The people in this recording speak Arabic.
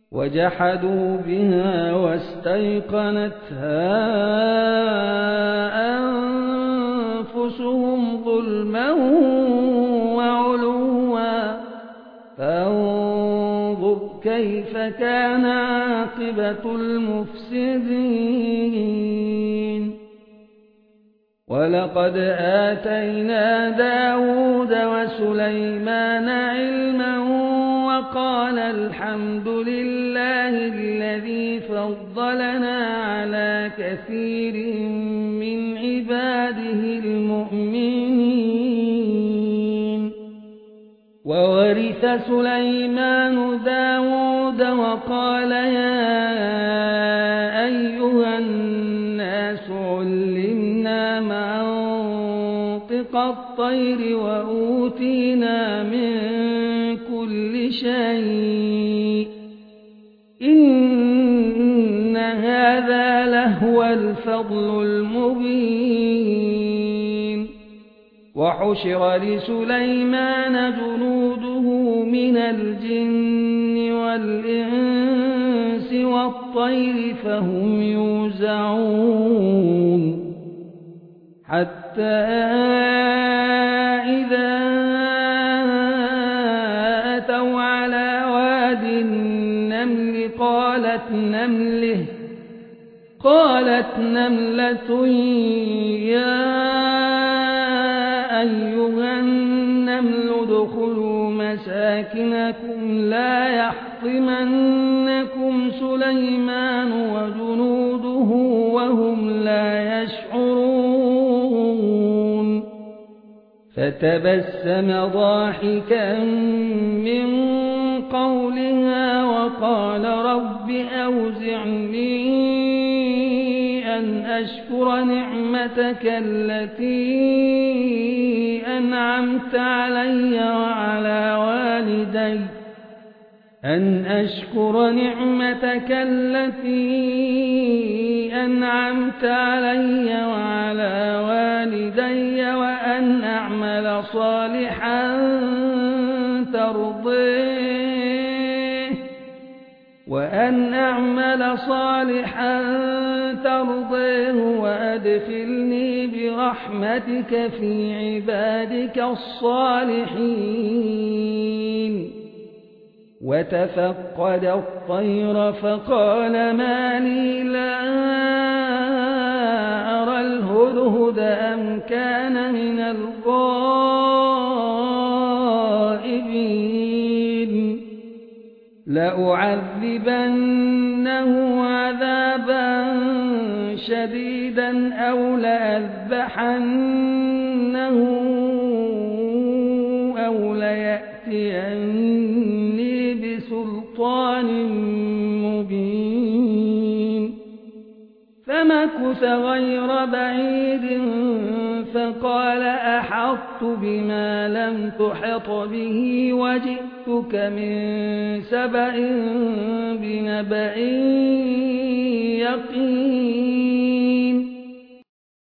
وجحدوا بها واستيقنتها أنفسهم ظلما وعلوا فانظر كيف كان عاقبة المفسدين ولقد آتينا داود وسليمان علما وقال الحمد لله الذي فضلنا على كثير من عباده المؤمنين وورث سليمان داود وقال يا أيها الناس علمنا منطق الطير وأوتينا من كل شيء إن هذا لهو الفضل المبين وحشر لسليمان جنوده من الجن والإنس والطير فهم يوزعون حتى إذا أتوا على واد النمل قالت نملة يا أيها النمل ادخلوا مساكنكم لا يحطمنكم سليمان وجنوده وهم لا يشعرون فتبسم ضاحكا من قولها وقال رب أوزعني أن أشكر نعمتك التي أنعمت علي وعلى والدي وأن أعمل صالحا ترضيه وأدخلني برحمتك في عبادك الصالحين وتفقد الطير فقال ما لي لا أرى الهدهد أم كان من الغائبين لأعذبنه عذابا شديدا أو لأذبحنه أو ليأتيني بسلطان مبين فمكث غير بعيد فقال أحطت بما لم تحط به وجئتك من سبأ بنبأ يقين